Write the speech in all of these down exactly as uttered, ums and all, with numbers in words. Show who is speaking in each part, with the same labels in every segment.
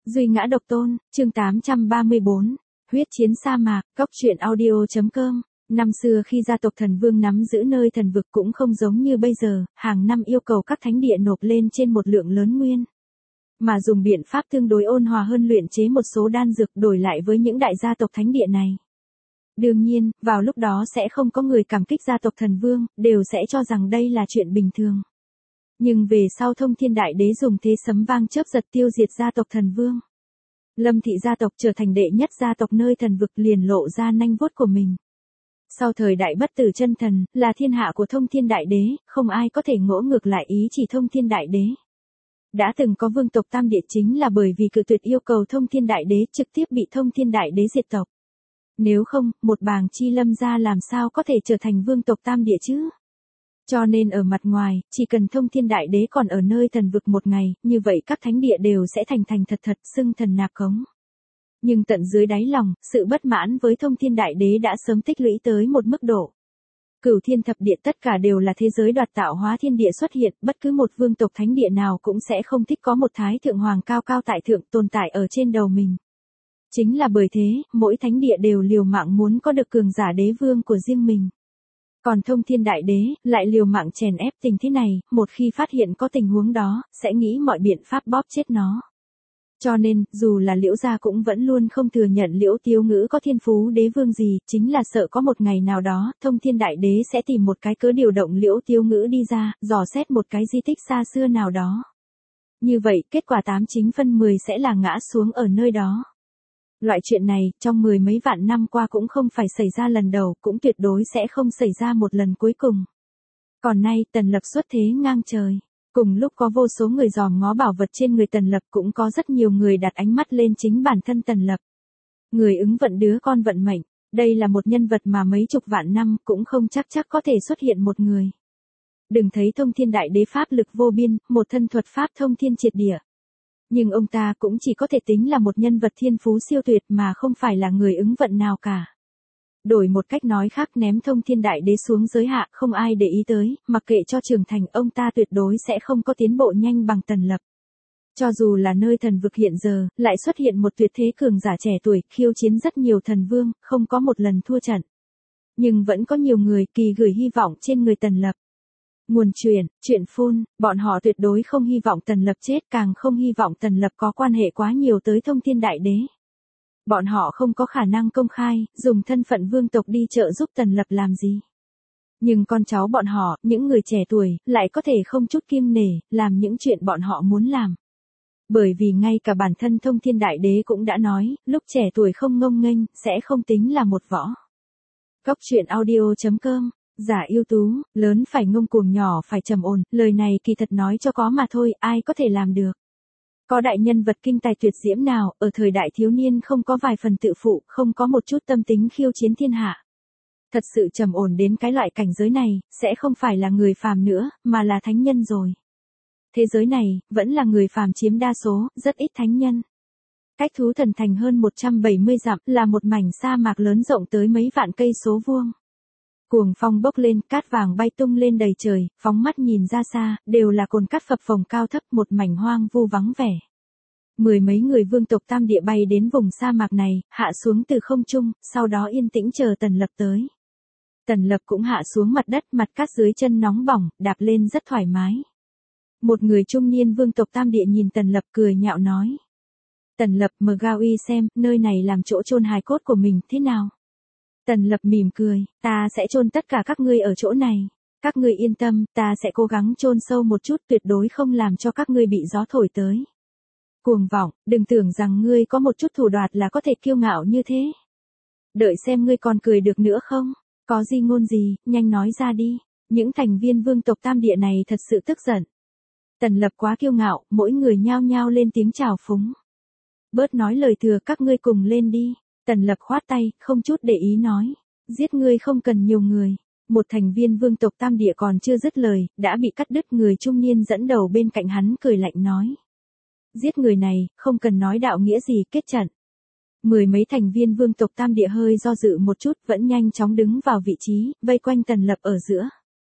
Speaker 1: Duy ngã độc tôn, chương tám trăm ba mươi bốn, huyết chiến sa mạc, cóc truyện audio.com. Năm xưa khi gia tộc thần vương nắm giữ nơi thần vực cũng không giống như bây giờ, hàng năm yêu cầu các thánh địa nộp lên trên một lượng lớn nguyên. Mà dùng biện pháp tương đối ôn hòa hơn luyện chế một số đan dược đổi lại với những đại gia tộc thánh địa này. Đương nhiên, vào lúc đó sẽ không có người cảm kích gia tộc thần vương, đều sẽ cho rằng đây là chuyện bình thường. Nhưng về sau Thông Thiên Đại Đế dùng thế sấm vang chớp giật tiêu diệt gia tộc thần vương. Lâm thị gia tộc trở thành đệ nhất gia tộc nơi thần vực liền lộ ra nanh vuốt của mình. Sau thời đại bất tử chân thần, là thiên hạ của Thông Thiên Đại Đế, không ai có thể ngỗ ngược lại ý chỉ Thông Thiên Đại Đế. Đã từng có vương tộc Tam Địa chính là bởi vì cự tuyệt yêu cầu Thông Thiên Đại Đế trực tiếp bị Thông Thiên Đại Đế diệt tộc. Nếu không, một bàng chi Lâm gia làm sao có thể trở thành vương tộc Tam Địa chứ? Cho nên ở mặt ngoài, chỉ cần Thông Thiên Đại Đế còn ở nơi thần vực một ngày, như vậy các thánh địa đều sẽ thành thành thật thật xưng thần nạp khống. Nhưng tận dưới đáy lòng, sự bất mãn với Thông Thiên Đại Đế đã sớm tích lũy tới một mức độ. Cửu thiên thập địa tất cả đều là thế giới đoạt tạo hóa thiên địa xuất hiện, bất cứ một vương tộc thánh địa nào cũng sẽ không thích có một thái thượng hoàng cao cao tại thượng tồn tại ở trên đầu mình. Chính là bởi thế, mỗi thánh địa đều liều mạng muốn có được cường giả đế vương của riêng mình. Còn Thông Thiên Đại Đế, lại liều mạng chèn ép tình thế này, một khi phát hiện có tình huống đó, sẽ nghĩ mọi biện pháp bóp chết nó. Cho nên, dù là Liễu gia cũng vẫn luôn không thừa nhận Liễu Tiếu Ngữ có thiên phú đế vương gì, chính là sợ có một ngày nào đó, Thông Thiên Đại Đế sẽ tìm một cái cớ điều động Liễu Tiếu Ngữ đi ra, dò xét một cái di tích xa xưa nào đó. Như vậy, kết quả tám chín phân mười sẽ là ngã xuống ở nơi đó. Loại chuyện này, trong mười mấy vạn năm qua cũng không phải xảy ra lần đầu, cũng tuyệt đối sẽ không xảy ra một lần cuối cùng. Còn nay, Tần Lập xuất thế ngang trời. Cùng lúc có vô số người dòm ngó bảo vật trên người Tần Lập, cũng có rất nhiều người đặt ánh mắt lên chính bản thân Tần Lập. Người ứng vận đứa con vận mệnh, đây là một nhân vật mà mấy chục vạn năm cũng không chắc chắc có thể xuất hiện một người. Đừng thấy Thông Thiên Đại Đế pháp lực vô biên, một thân thuật pháp thông thiên triệt địa. Nhưng ông ta cũng chỉ có thể tính là một nhân vật thiên phú siêu tuyệt mà không phải là người ứng vận nào cả. Đổi một cách nói khác, ném Thông Thiên Đại Đế xuống giới hạ không ai để ý tới, mặc kệ cho trưởng thành ông ta tuyệt đối sẽ không có tiến bộ nhanh bằng Tần Lập. Cho dù là nơi thần vực hiện giờ, lại xuất hiện một tuyệt thế cường giả trẻ tuổi, khiêu chiến rất nhiều thần vương, không có một lần thua trận. Nhưng vẫn có nhiều người kỳ gửi hy vọng trên người Tần Lập. Nguồn truyền, chuyện phun, bọn họ tuyệt đối không hy vọng Tần Lập chết, càng không hy vọng Tần Lập có quan hệ quá nhiều tới Thông Thiên Đại Đế. Bọn họ không có khả năng công khai, dùng thân phận vương tộc đi trợ giúp Tần Lập làm gì. Nhưng con cháu bọn họ, những người trẻ tuổi, lại có thể không chút kiêng nể, làm những chuyện bọn họ muốn làm. Bởi vì ngay cả bản thân Thông Thiên Đại Đế cũng đã nói, lúc trẻ tuổi không ngông nghênh, sẽ không tính là một võ. Cóc truyện audio.com. Giả ưu tú, lớn phải ngông cuồng nhỏ phải trầm ổn, lời này kỳ thật nói cho có mà thôi, ai có thể làm được. Có đại nhân vật kinh tài tuyệt diễm nào, ở thời đại thiếu niên không có vài phần tự phụ, không có một chút tâm tính khiêu chiến thiên hạ. Thật sự trầm ổn đến cái loại cảnh giới này, sẽ không phải là người phàm nữa, mà là thánh nhân rồi. Thế giới này, vẫn là người phàm chiếm đa số, rất ít thánh nhân. Cách Thú Thần Thành hơn một trăm bảy mươi dặm, là một mảnh sa mạc lớn rộng tới mấy vạn cây số vuông. Cuồng phong bốc lên, cát vàng bay tung lên đầy trời, phóng mắt nhìn ra xa, đều là cồn cát phập phồng cao thấp, một mảnh hoang vu vắng vẻ. Mười mấy người vương tộc Tam Địa bay đến vùng sa mạc này, hạ xuống từ không trung, sau đó yên tĩnh chờ Tần Lập tới. Tần Lập cũng hạ xuống mặt đất, mặt cát dưới chân nóng bỏng, đạp lên rất thoải mái. Một người trung niên vương tộc Tam Địa nhìn Tần Lập cười nhạo nói. Tần Lập, mờ ga uy xem, nơi này làm chỗ chôn hài cốt của mình, thế nào? Tần Lập mỉm cười, ta sẽ chôn tất cả các ngươi ở chỗ này. Các ngươi yên tâm, ta sẽ cố gắng chôn sâu một chút, tuyệt đối không làm cho các ngươi bị gió thổi tới. Cuồng vọng, đừng tưởng rằng ngươi có một chút thủ đoạn là có thể kiêu ngạo như thế. Đợi xem ngươi còn cười được nữa không? Có gì ngôn gì, nhanh nói ra đi. Những thành viên vương tộc Tam Địa này thật sự tức giận. Tần Lập quá kiêu ngạo, mỗi người nhao nhao lên tiếng chào phúng. Bớt nói lời thừa, các ngươi cùng lên đi. Tần Lập khoát tay, không chút để ý nói. Giết ngươi không cần nhiều người. Một thành viên vương tộc Tam Địa còn chưa dứt lời, đã bị cắt đứt. Người trung niên dẫn đầu bên cạnh hắn cười lạnh nói. Giết người này, không cần nói đạo nghĩa gì, kết trận. Mười mấy thành viên vương tộc Tam Địa hơi do dự một chút, vẫn nhanh chóng đứng vào vị trí, vây quanh Tần Lập ở giữa.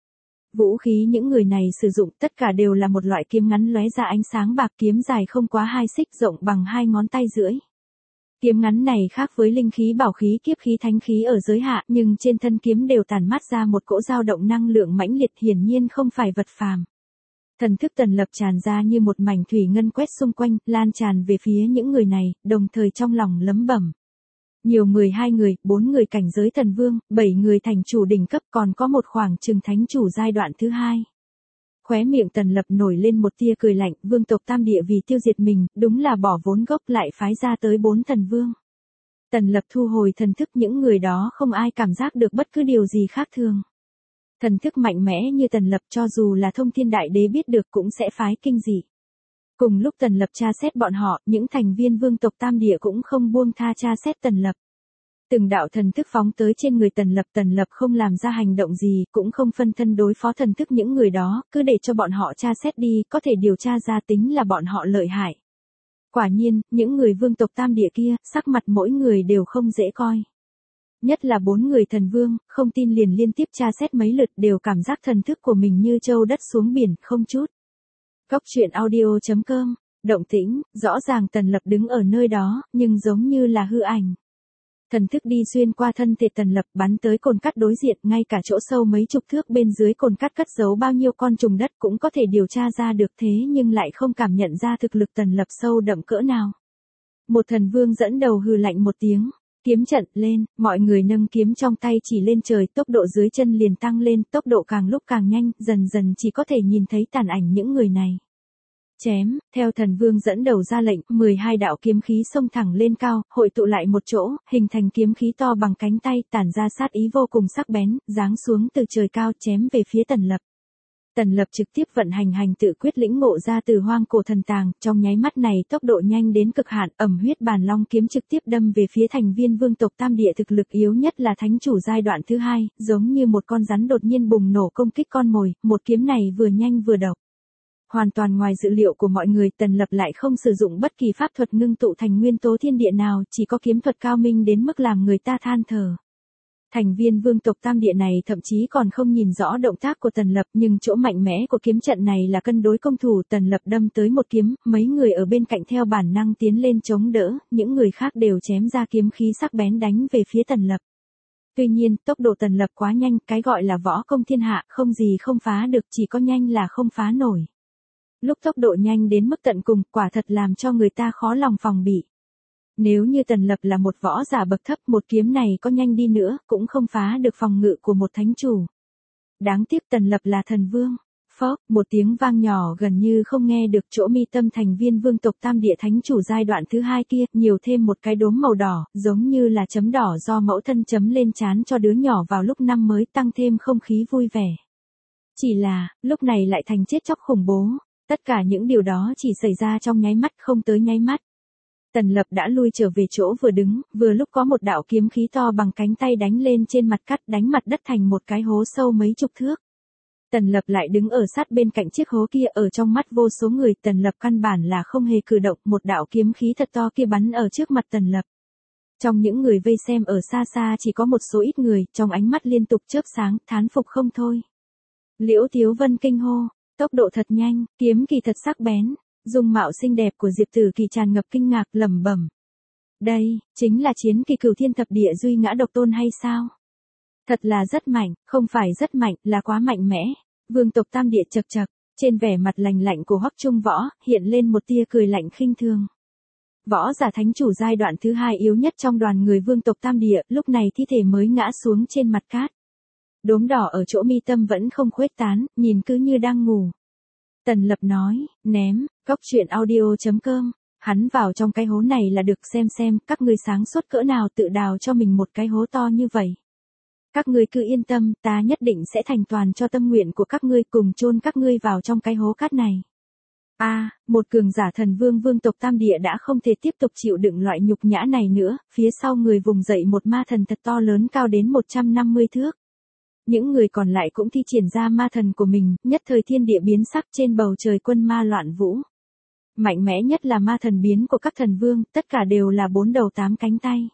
Speaker 1: Vũ khí những người này sử dụng tất cả đều là một loại kiếm ngắn lóe ra ánh sáng bạc, kiếm dài không quá hai xích, rộng bằng hai ngón tay rưỡi. Kiếm ngắn này khác với linh khí, bảo khí, kiếp khí, thánh khí ở giới hạ, nhưng trên thân kiếm đều tản mát ra một cỗ dao động năng lượng mãnh liệt, hiển nhiên không phải vật phàm. Thần thức Tần Lập tràn ra như một mảnh thủy ngân quét xung quanh, lan tràn về phía những người này, đồng thời trong lòng lấm bẩm. Nhiều mười hai người, bốn người cảnh giới thần vương, bảy người thành chủ đỉnh cấp, còn có một khoảng chừng thánh chủ giai đoạn thứ hai. Khóe miệng Tần Lập nổi lên một tia cười lạnh, vương tộc Tam Địa vì tiêu diệt mình, đúng là bỏ vốn gốc lại phái ra tới bốn thần vương. Tần Lập thu hồi thần thức, những người đó không ai cảm giác được bất cứ điều gì khác thường. Thần thức mạnh mẽ như Tần Lập cho dù là thông thiên đại đế biết được cũng sẽ phái kinh dị. Cùng lúc Tần Lập tra xét bọn họ, những thành viên vương tộc Tam Địa cũng không buông tha tra xét Tần Lập. Từng đạo thần thức phóng tới trên người Tần Lập, Tần Lập không làm ra hành động gì, cũng không phân thân đối phó thần thức những người đó, cứ để cho bọn họ tra xét đi, có thể điều tra ra tính là bọn họ lợi hại. Quả nhiên, những người vương tộc Tam Địa kia, sắc mặt mỗi người đều không dễ coi. Nhất là bốn người thần vương, không tin liền liên tiếp tra xét mấy lượt, đều cảm giác thần thức của mình như trâu đất xuống biển, không chút. Cốc truyện audio chấm com, động tĩnh, rõ ràng Tần Lập đứng ở nơi đó, nhưng giống như là hư ảnh. Thần thức đi xuyên qua thân thể Tần Lập, bắn tới cồn cắt đối diện, ngay cả chỗ sâu mấy chục thước bên dưới cồn cắt cất giấu bao nhiêu con trùng đất cũng có thể điều tra ra được, thế nhưng lại không cảm nhận ra thực lực Tần Lập sâu đậm cỡ nào. Một thần vương dẫn đầu hừ lạnh một tiếng, kiếm trận lên, mọi người nâng kiếm trong tay chỉ lên trời, tốc độ dưới chân liền tăng lên, tốc độ càng lúc càng nhanh, dần dần chỉ có thể nhìn thấy tàn ảnh những người này. Chém, theo thần vương dẫn đầu ra lệnh, mười hai đạo kiếm khí xông thẳng lên cao, hội tụ lại một chỗ, hình thành kiếm khí to bằng cánh tay, tản ra sát ý vô cùng sắc bén, giáng xuống từ trời cao chém về phía Tần Lập. Tần Lập trực tiếp vận hành hành tự quyết lĩnh ngộ ra từ hoang cổ thần tàng, trong nháy mắt này tốc độ nhanh đến cực hạn, ẩm huyết bàn long kiếm trực tiếp đâm về phía thành viên vương tộc Tam Địa thực lực yếu nhất là thánh chủ giai đoạn thứ hai, giống như một con rắn đột nhiên bùng nổ công kích con mồi, một kiếm này vừa nhanh vừa độc. Hoàn toàn ngoài dự liệu của mọi người, Tần Lập lại không sử dụng bất kỳ pháp thuật ngưng tụ thành nguyên tố thiên địa nào, chỉ có kiếm thuật cao minh đến mức làm người ta than thở. Thành viên vương tộc Tam Địa này thậm chí còn không nhìn rõ động tác của Tần Lập, nhưng chỗ mạnh mẽ của kiếm trận này là cân đối công thủ, Tần Lập đâm tới một kiếm, mấy người ở bên cạnh theo bản năng tiến lên chống đỡ, những người khác đều chém ra kiếm khí sắc bén đánh về phía Tần Lập. Tuy nhiên, tốc độ Tần Lập quá nhanh, cái gọi là võ công thiên hạ, không gì không phá được, chỉ có nhanh là không phá nổi. Lúc tốc độ nhanh đến mức tận cùng, quả thật làm cho người ta khó lòng phòng bị. Nếu như Tần Lập là một võ giả bậc thấp, một kiếm này có nhanh đi nữa, cũng không phá được phòng ngự của một thánh chủ. Đáng tiếc Tần Lập là thần vương. Phốc, một tiếng vang nhỏ gần như không nghe được, chỗ mi tâm thành viên vương tộc Tam Địa thánh chủ giai đoạn thứ hai kia, nhiều thêm một cái đốm màu đỏ, giống như là chấm đỏ do mẫu thân chấm lên trán cho đứa nhỏ vào lúc năm mới, tăng thêm không khí vui vẻ. Chỉ là, lúc này lại thành chết chóc khủng bố. Tất cả những điều đó chỉ xảy ra trong nháy mắt, không tới nháy mắt. Tần Lập đã lui trở về chỗ vừa đứng, vừa lúc có một đạo kiếm khí to bằng cánh tay đánh lên trên mặt cắt, đánh mặt đất thành một cái hố sâu mấy chục thước. Tần Lập lại đứng ở sát bên cạnh chiếc hố kia, ở trong mắt vô số người, Tần Lập căn bản là không hề cử động, một đạo kiếm khí thật to kia bắn ở trước mặt Tần Lập. Trong những người vây xem ở xa xa chỉ có một số ít người, trong ánh mắt liên tục chớp sáng, thán phục không thôi. Liễu Thiếu Vân kinh hô. Tốc độ thật nhanh, kiếm kỳ thật sắc bén, dung mạo xinh đẹp của Diệp Tử Kỳ tràn ngập kinh ngạc, lẩm bẩm. Đây, chính là chiến kỳ cửu thiên thập địa duy ngã độc tôn hay sao? Thật là rất mạnh, không phải rất mạnh, là quá mạnh mẽ. Vương tộc Tam Địa chậc chậc, trên vẻ mặt lạnh lạnh của Hoắc Trung Võ, hiện lên một tia cười lạnh khinh thường. Võ giả thánh chủ giai đoạn thứ hai yếu nhất trong đoàn người vương tộc Tam Địa, lúc này thi thể mới ngã xuống trên mặt cát. Đốm đỏ ở chỗ mi tâm vẫn không khuếch tán, nhìn cứ như đang ngủ. Tần Lập nói, ném, cốc truyện audio chấm com, hắn vào trong cái hố này là được, xem xem, các ngươi sáng suốt cỡ nào tự đào cho mình một cái hố to như vậy. Các ngươi cứ yên tâm, ta nhất định sẽ thành toàn cho tâm nguyện của các ngươi, cùng chôn các ngươi vào trong cái hố cát này. A, à, một cường giả thần vương vương tộc Tam Địa đã không thể tiếp tục chịu đựng loại nhục nhã này nữa, phía sau người vùng dậy một ma thần thật to lớn cao đến một trăm năm mươi thước. Những người còn lại cũng thi triển ra ma thần của mình, nhất thời thiên địa biến sắc, trên bầu trời quân ma loạn vũ. Mạnh mẽ nhất là ma thần biến của các thần vương, tất cả đều là bốn đầu tám cánh tay.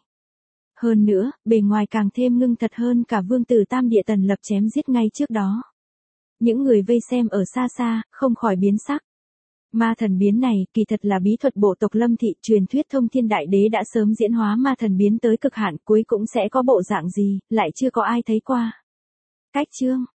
Speaker 1: Hơn nữa, bề ngoài càng thêm ngưng thật hơn cả vương tử Tam Địa Tần Lập chém giết ngay trước đó. Những người vây xem ở xa xa, không khỏi biến sắc. Ma thần biến này, kỳ thật là bí thuật bộ tộc Lâm Thị, truyền thuyết Thông Thiên Đại Đế đã sớm diễn hóa ma thần biến tới cực hạn, cuối cũng sẽ có bộ dạng gì, lại chưa có ai thấy qua. Cách chương